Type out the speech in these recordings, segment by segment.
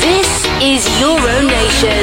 This is Euro Nation.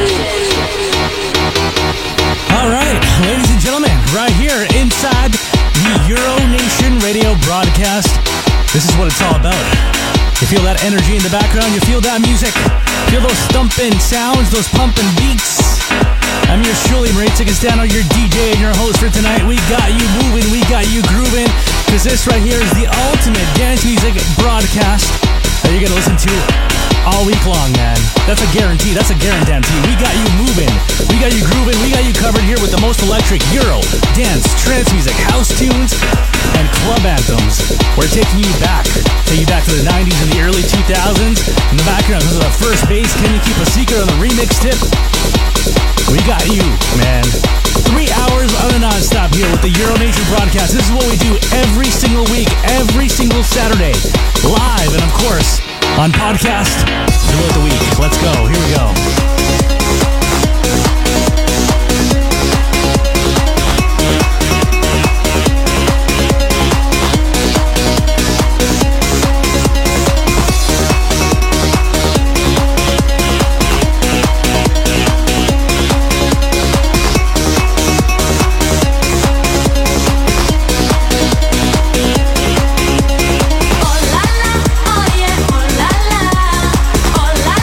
All right, ladies and gentlemen, right here inside the Euro Nation radio broadcast. This is what it's all about. You feel that energy in the background, you feel that music, feel those thumping sounds, those pumping beats. I'm yours truly, Marie Tickestano, your DJ and your host for tonight. We got you moving, we got you grooving, because this right here is the ultimate dance music broadcast that you're gonna listen to all week long, man. That's a guarantee, that's a guarantee. We got you moving, we got you grooving, we got you covered here with the most electric Euro, dance, trance music, house tunes, and club anthems. We're taking you back to the 90s and the early 2000s. In the background, this is our first bass. Can you keep a secret on the remix tip? We got you, man. 3 hours on a non-stop here with the Euro Nation broadcast. This is what we do every single week, every single Saturday, live, and of course, on podcast throughout the week. Let's go. Here we go. Oh la la, oh yeah, oh la la, oh la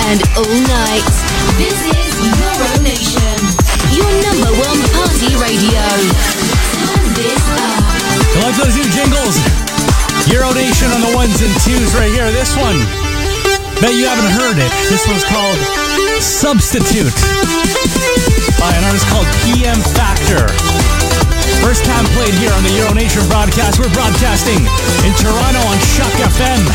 and all night. This is Euro Nation, your number one party radio. Turn this up. I like those new jingles. Euro Nation on the ones and twos right here. This one, bet you haven't heard it. This one's called Substitute by an artist called PM Factor. First time played here on the Euro Nation broadcast. We're broadcasting in Toronto on Shock FM.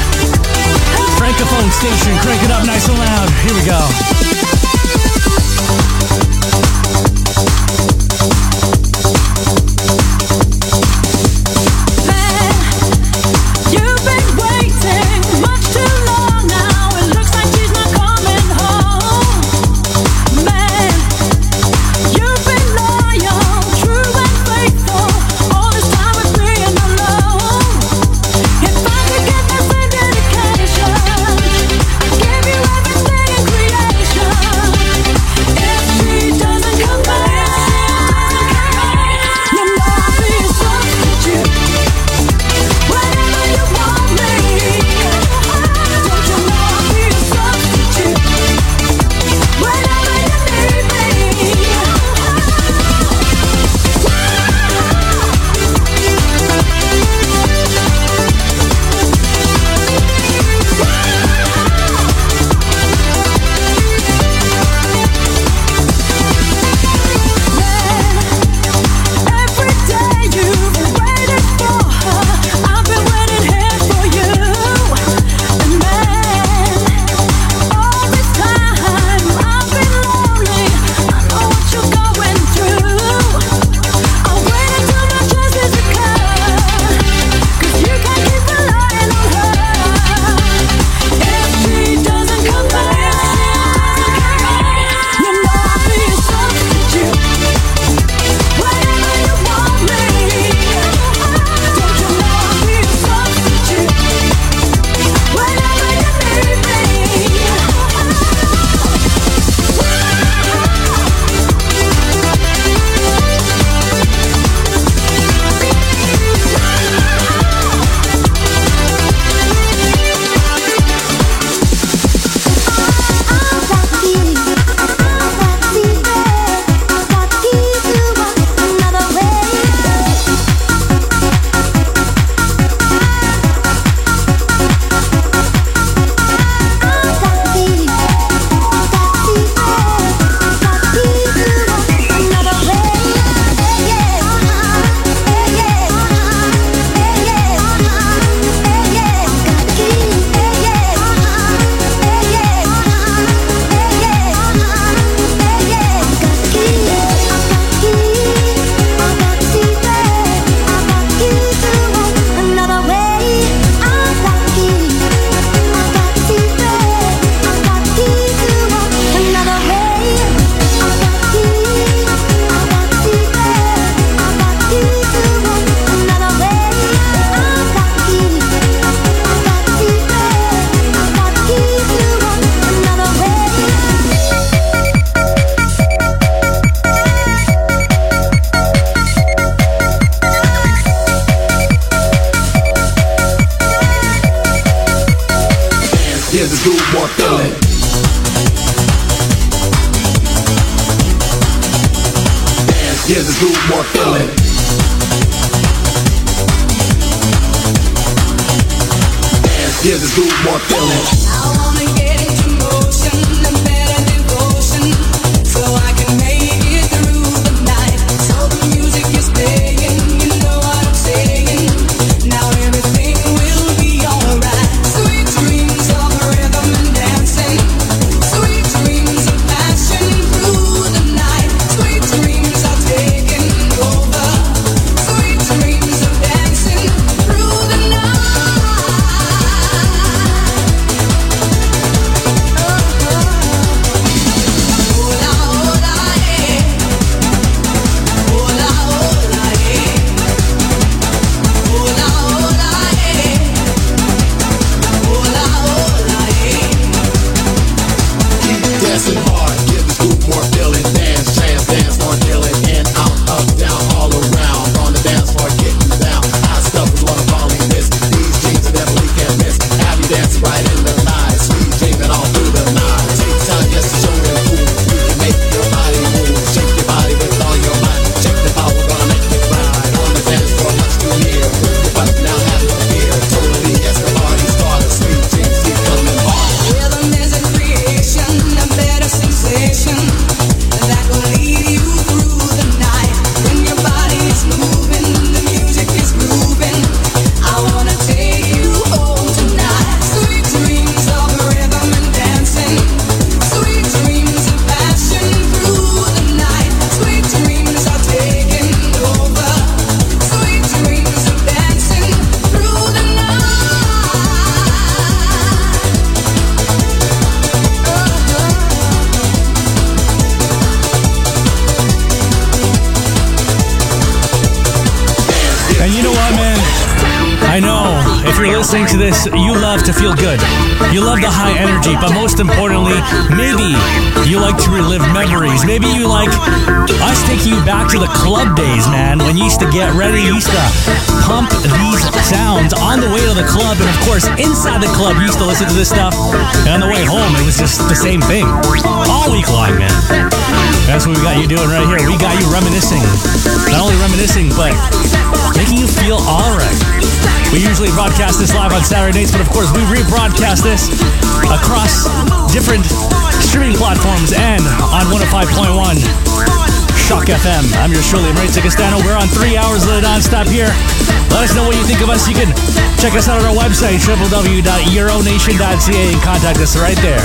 Francophone station, crank it up nice and loud. Here we go. Dance right in the night, sweet dreaming all through the night. you're listening to this, you love to feel good. You love the high energy, but most importantly, maybe you like to relive memories. Maybe you like us taking you back to the club days, man, when you used to get ready, you used to pump these sounds on the way to the club, and of course, inside the club, you used to listen to this stuff, and on the way home, it was just the same thing. All week long, man. That's what we got you doing right here. We got you reminiscing. Not only reminiscing, but making you feel alright. We usually broadcast this live on Saturday nights, but of course we rebroadcast this across different streaming platforms and on 105.1 Shock FM. I'm yours truly, Mauricio Castano. We're on 3 hours of the non-stop here. Let us know what you think of us. You can check us out on our website, www.euronation.ca, and contact us right there.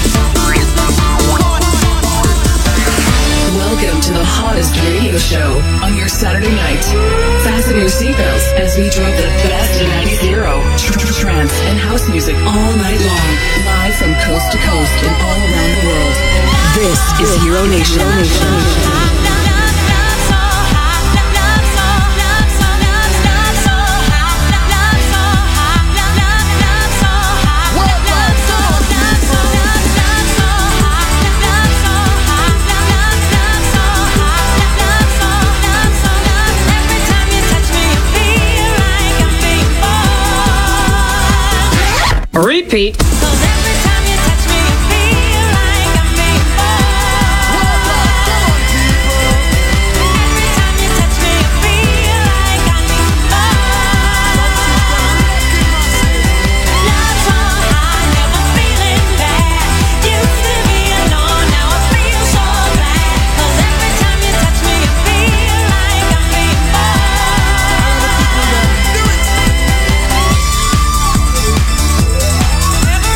Welcome to the hottest radio show on your Saturday night. Fasten your seatbelts as we drop the best in 90s, trance, and house music all night long, live from coast to coast and all around the world. This is Euro Nation. Repeat. Every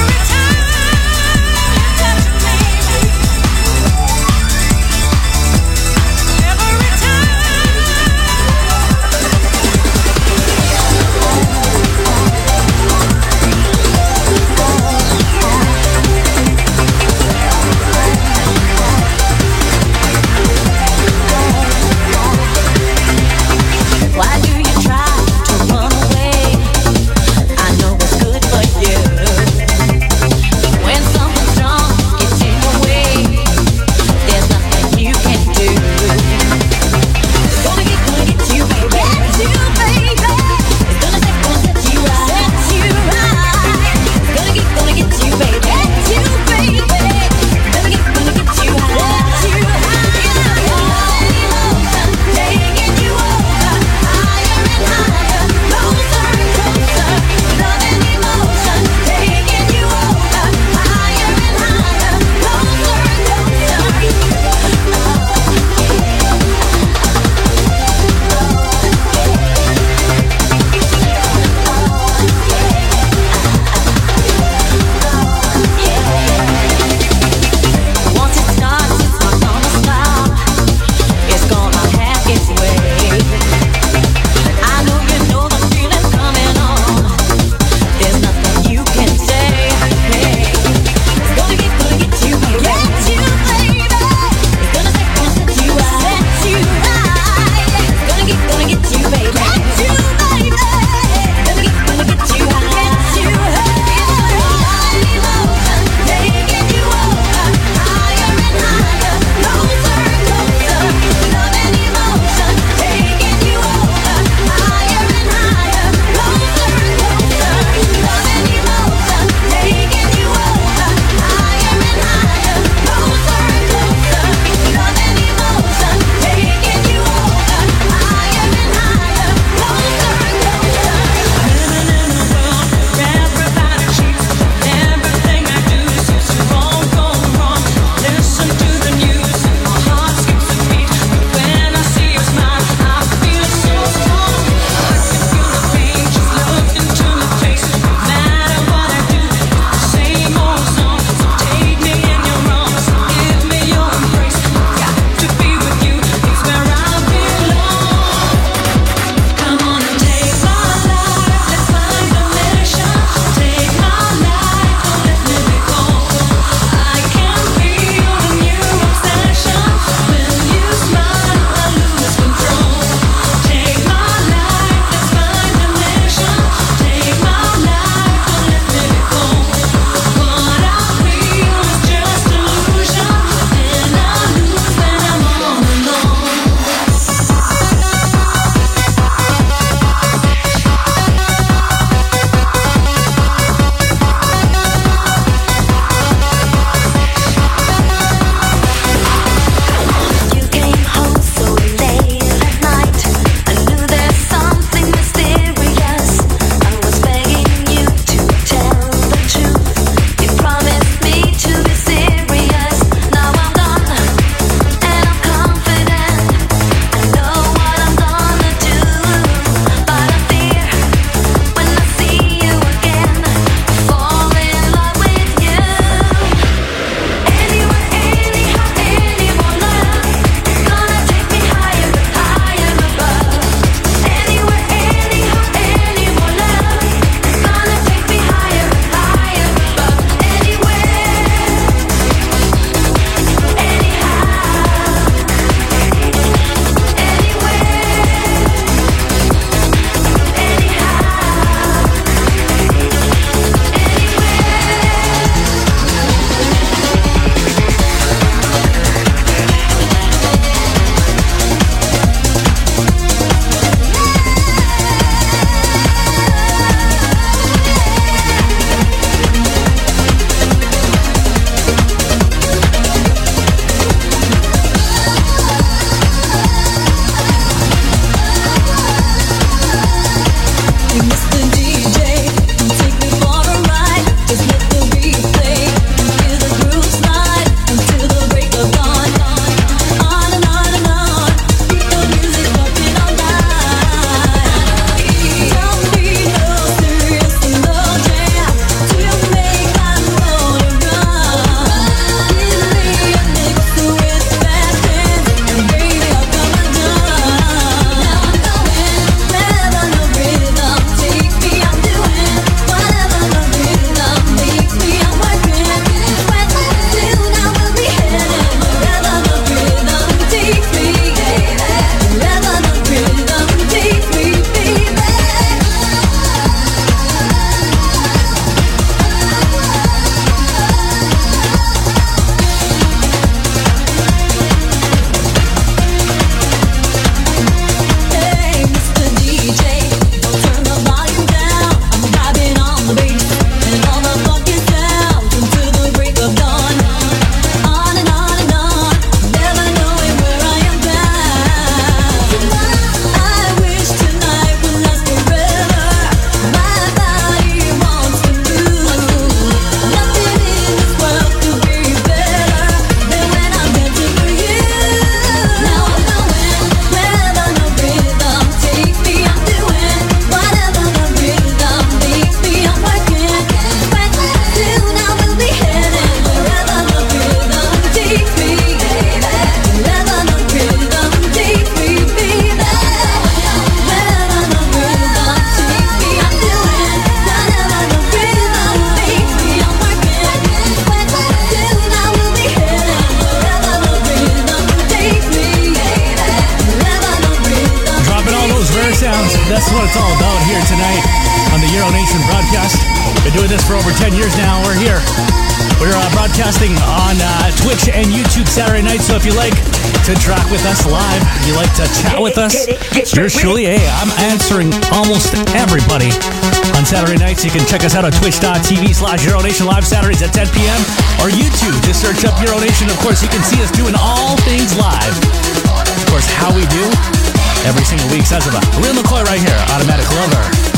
for over 10 years now. We're here. We're broadcasting on Twitch and YouTube Saturday night, so if you like to track with us live, you like to chat with us, yours truly, hey, I'm answering almost everybody on Saturday nights. You can check us out on twitch.tv/Euronation Live Saturdays at 10 p.m. or YouTube. Just search up Euronation. Of course, you can see us doing all things live. Of course, how we do every single week. Says about Real McCoy right here, Automatic Lover.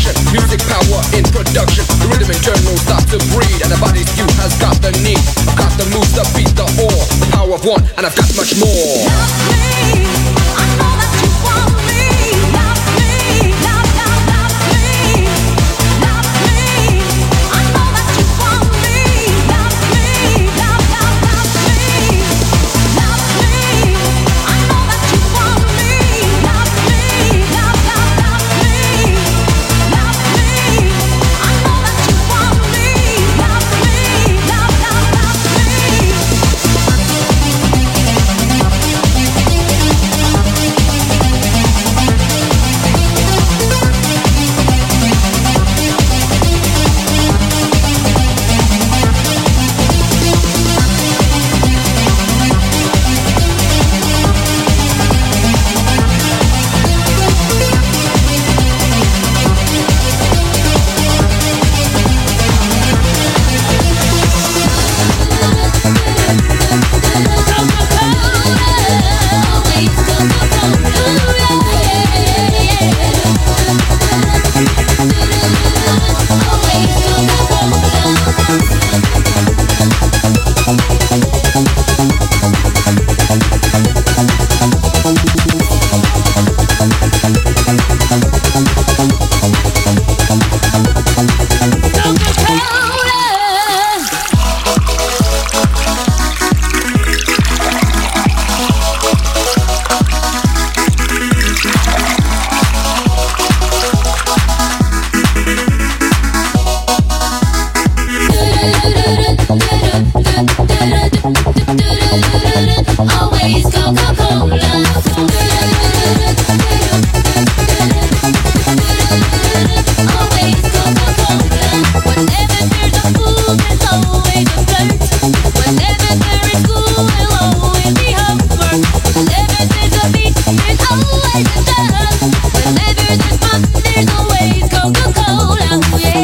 destruction. Music power in production. The rhythm internal starts to breed, and the body's cue has got the need. I've got the moves to beat the all. The power of one, and I've got much more. Love me, I know that you want me. Love me, love, love, love me. Love me, I know that you want me. Love me, love, love, love me. Love me, I know that you want me. Love me, love, love, love me. Love me, I know that you want me. Love me, love, love, love me. Always Coca-Cola. Always Coca-Cola. Whenever there's a fool, there's always a flirt. Whenever there is school, will always be homework. Whenever there's a beat, there's always a dance. Whenever there's fun, there's always Coca-Cola. Yeah.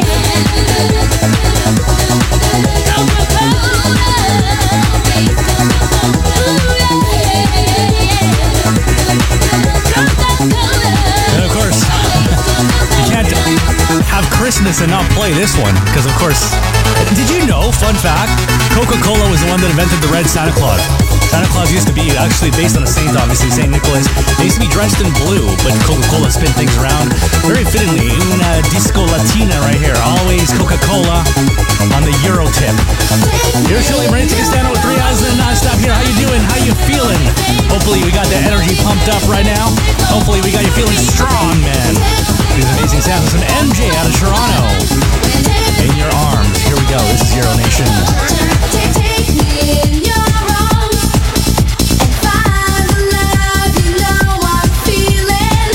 And of course, you can't have Christmas and not play this one, because of course, did you know, fun fact, Coca-Cola was the one that invented the red Santa Claus. Santa Claus used to be actually based on a saint, obviously, St. Nicholas. They used to be dressed in blue, but Coca-Cola spin things around very fittingly. Una disco latina right here. Always Coca-Cola on the Euro tip. You're chilling, ready to stand out with 3 hours and non-stop here. How you doing? How you feeling? Hopefully we got the energy pumped up right now. Hopefully we got you feeling strong, man. These amazing sounds from MJ out of Toronto. In your arms. Here we go. This is Euro Nation. Take me in your arms and find the love you know I'm feeling.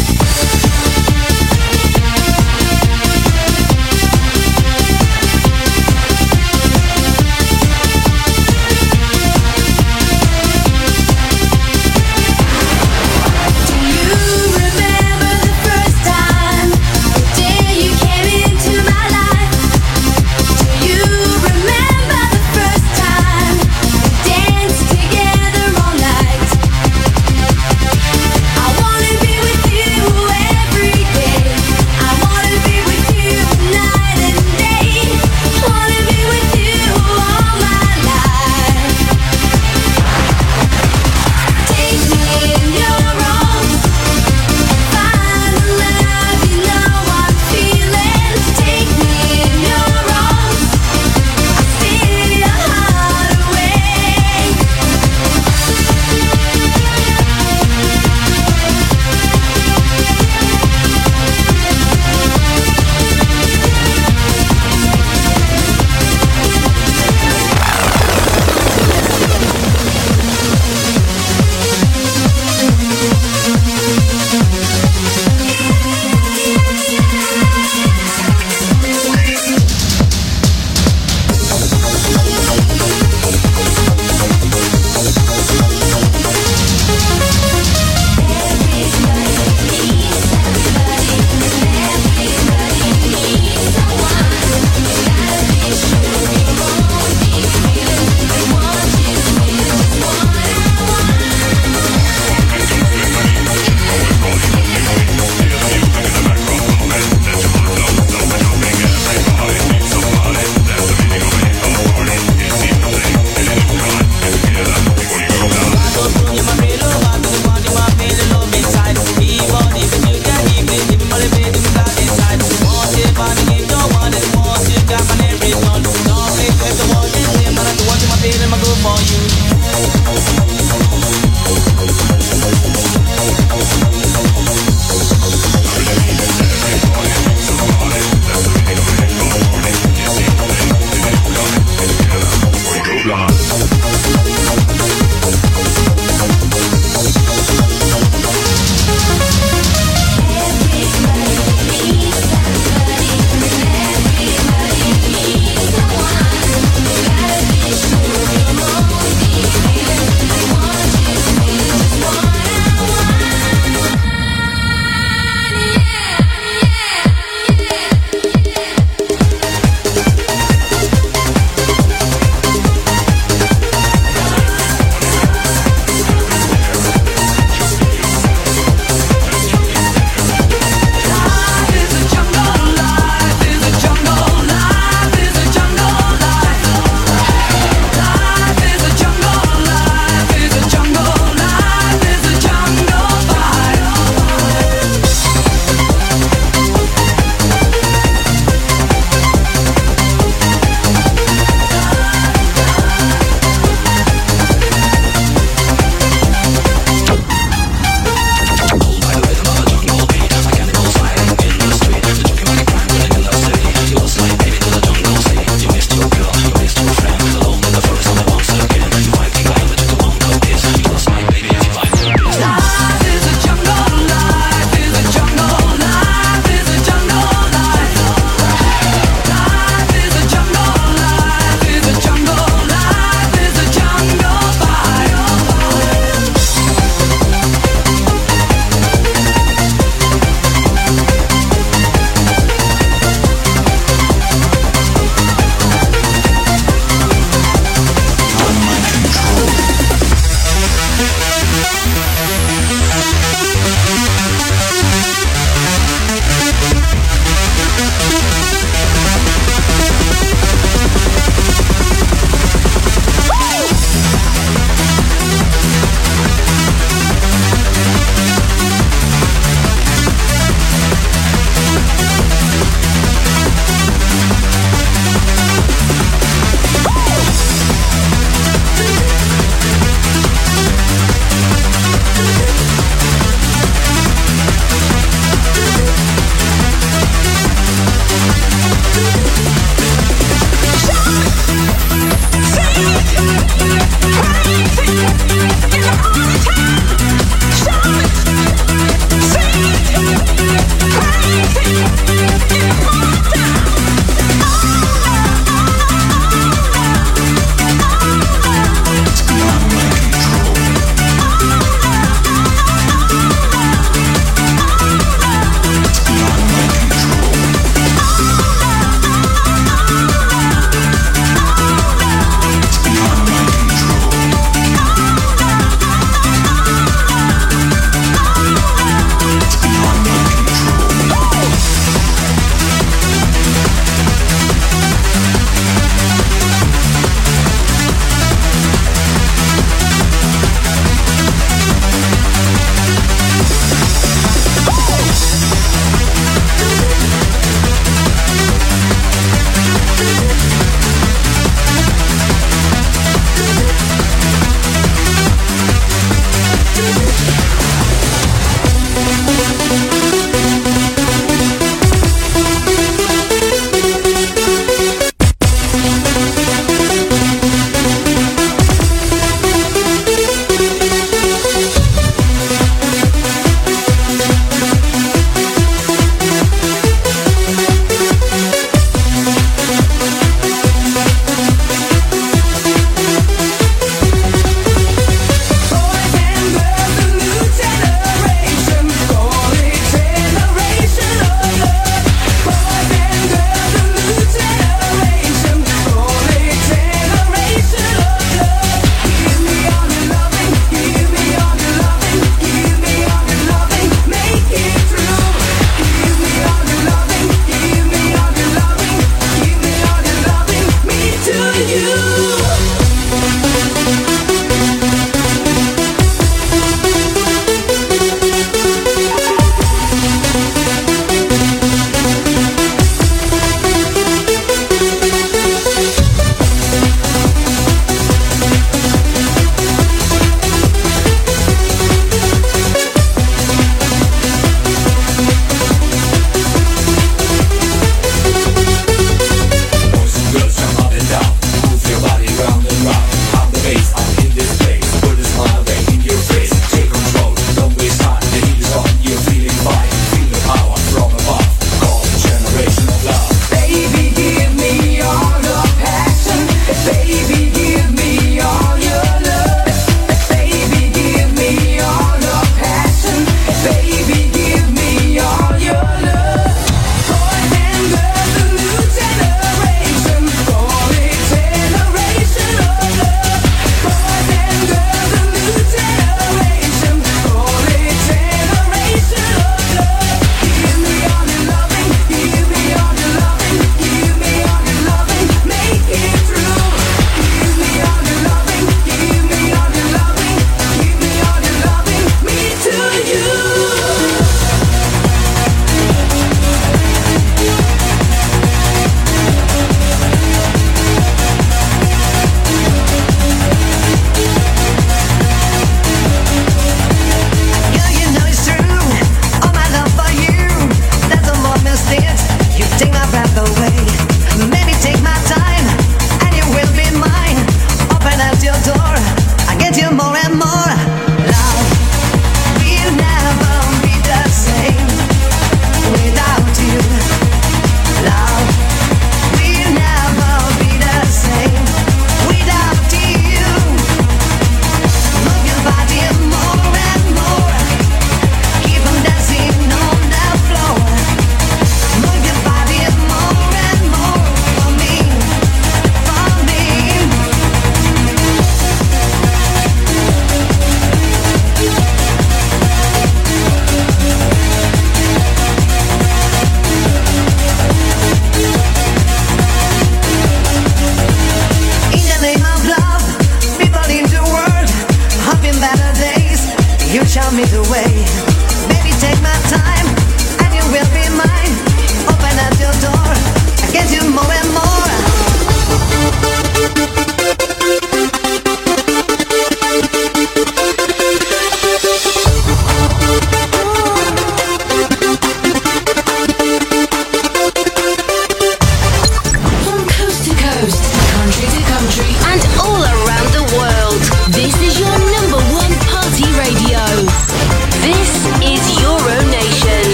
Do you remember the first time, the day you came into my life? Do you remember the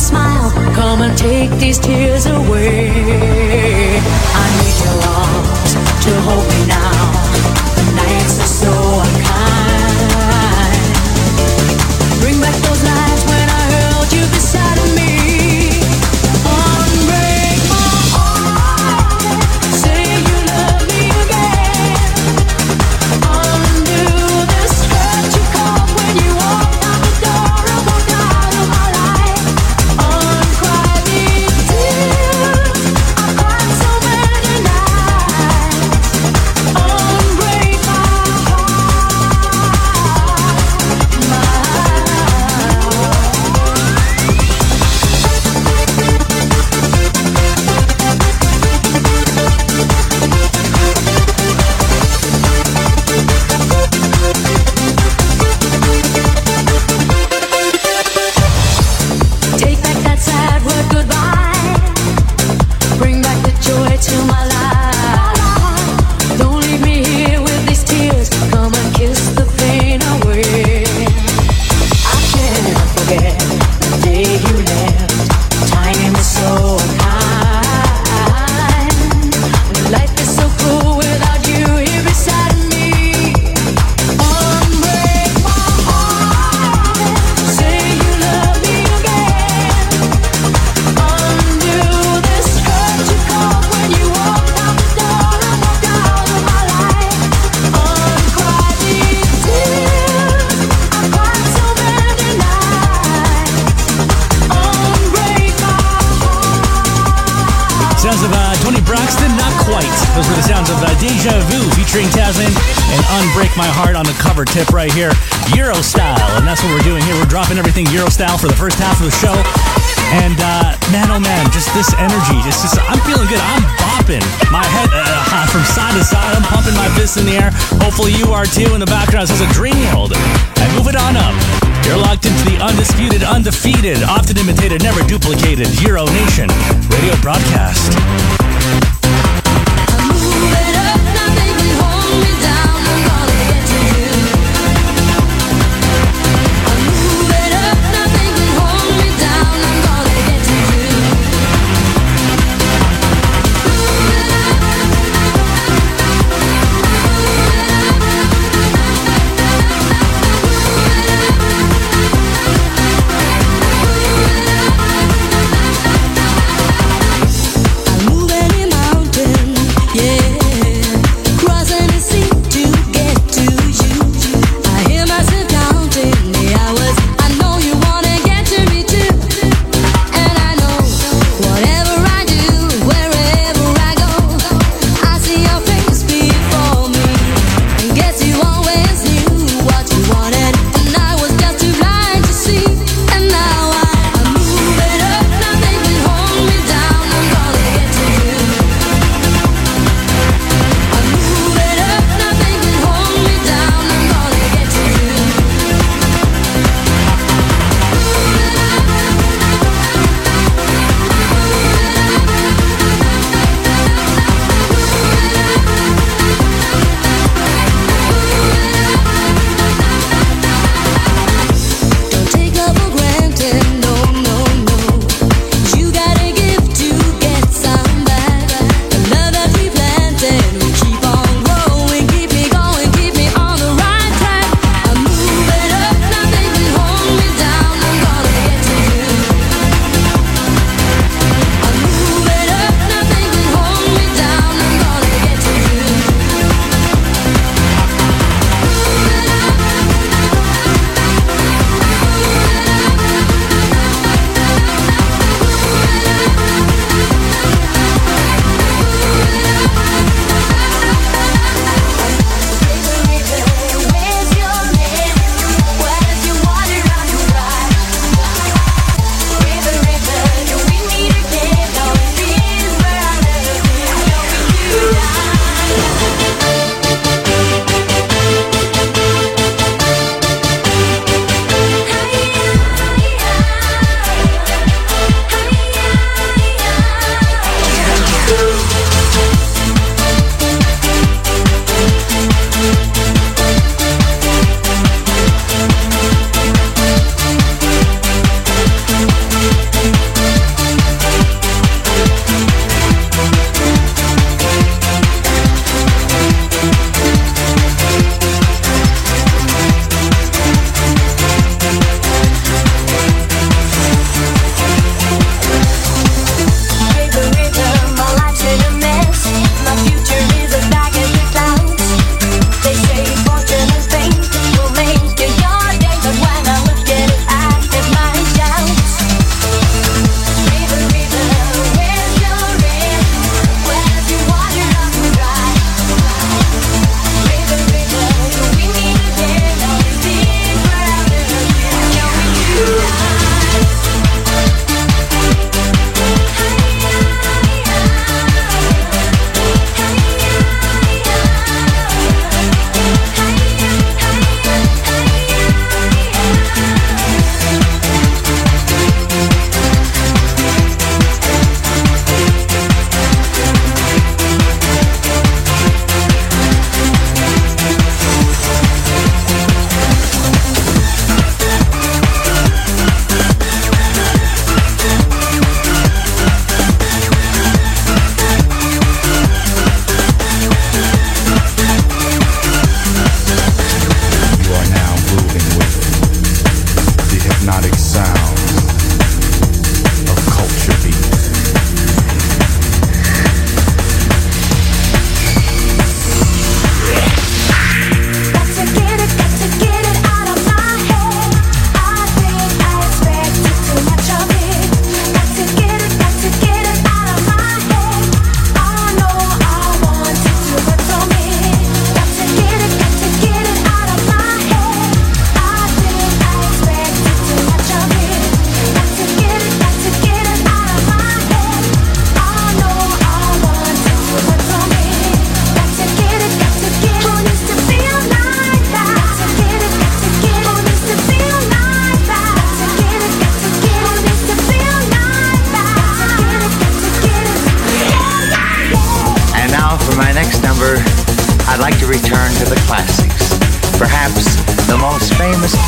smile. Come and take these tears away. I need your arms to hold me now. The nights are so unkind. Bring back those nights when I held you beside me. Unbreak my heart. Say you love me again. Undo the skirt you caught when you walked out the door and walked out of my life. Uncry these tears. I've cried so many nights. Unbreak my take back that sad word goodbye. Bring back the joy to my life. Don't leave me here with these tears. Come and kiss the pain away. I can't forget the day you left. Time is so unkind. Life is so cruel without you here beside me. Unbreak my heart. Say you love me again. Undo the skirt you caught when you walked out the door and walked out of my life. Uncry these tears. I've cried so many nights. Unbreak my heart. Sounds of Tony Braxton, not quite. Those were the sounds of Deja Vu featuring Tasman and Unbreak My Heart on the cover tip right here, Euro style. And that's what we're doing here. We're dropping everything Euro style for the first half of the show. And man, oh man, just this energy. I'm feeling good. I'm bopping my head from side to side. I'm pumping my fists in the air. Hopefully you are too. In the background says a dream world. And move it on up. You're locked into the undisputed, undefeated, often imitated, never duplicated Euro Nation radio broadcast. I'm moving up, nothing can hold me down. I'm gonna get to you. I'm moving up, nothing can hold me down. I'm gonna get to you. I'm moving in mountains.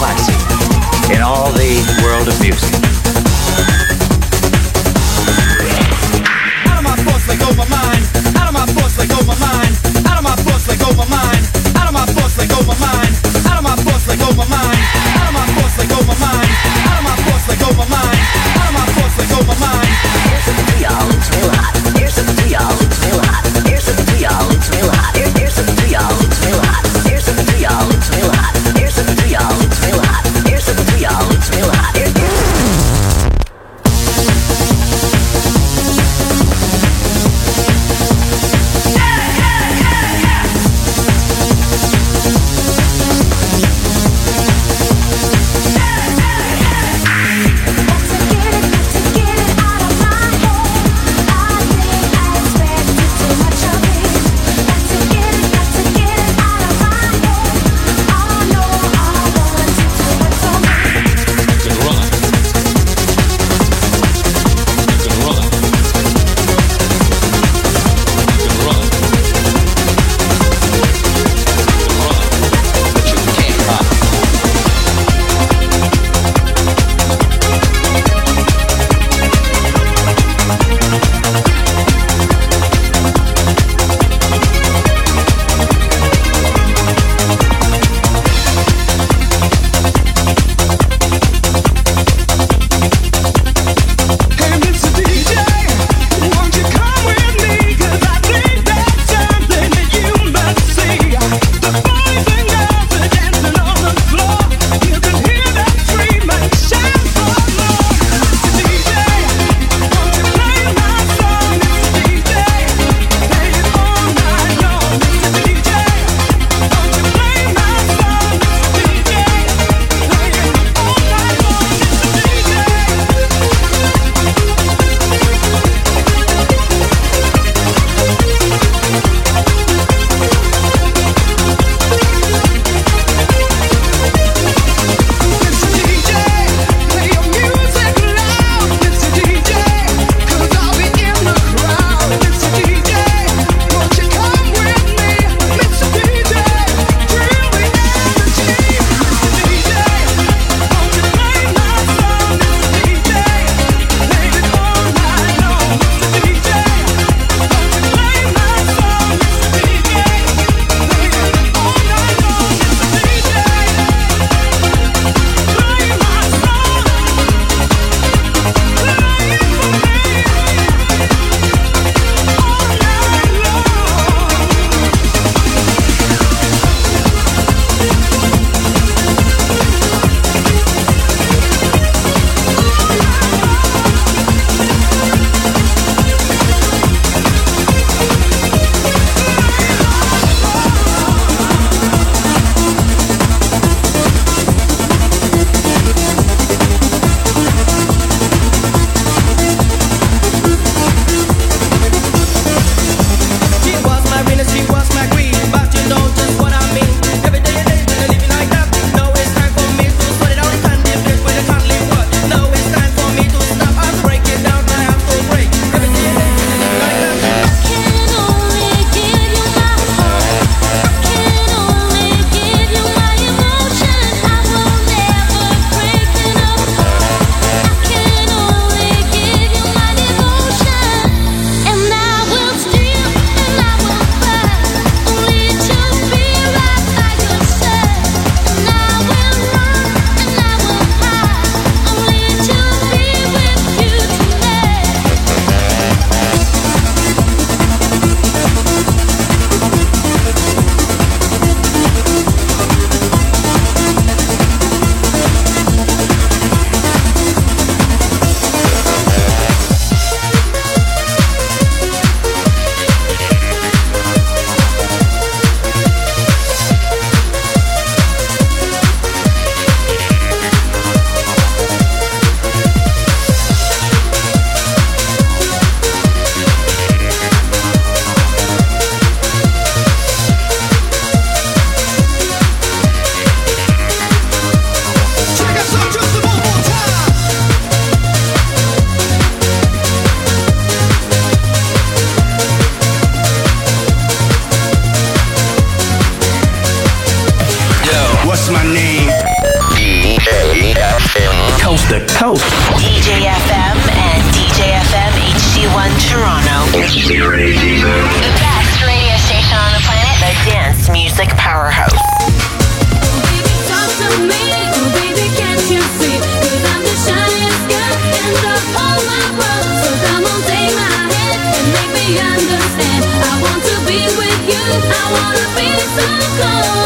classic in all the world of music. Out of my thoughts, let go my mind. Out of my thoughts, let go my mind. Out of my thoughts, let go my mind. Out of my thoughts, let go my mind. Out of my thoughts, let go my mind. Out of my thoughts, let go my mind. Out of my thoughts, let go my mind. Out of my thoughts, let go my mind. Here's something to y'all, it's real hot. Here's something to y'all, it's real hot. Here's something to y'all, it's real hot. Here's something to y'all, it's real hot. Here's something to y'all, it's real hot. Here's something to y'all, it's real hot. Here's something to y'all, it's real hot. What's my name? DJ FM. Coast to coast. DJ FM and DJ FM HD1 Toronto. The best radio station on the planet. The dance music powerhouse. Baby, talk to me. Oh, baby, can't you see? 'Cause I'm the shiniest girl in the whole wide world. So come on, take my hand and make me understand. I want to be with you. I wanna be so close.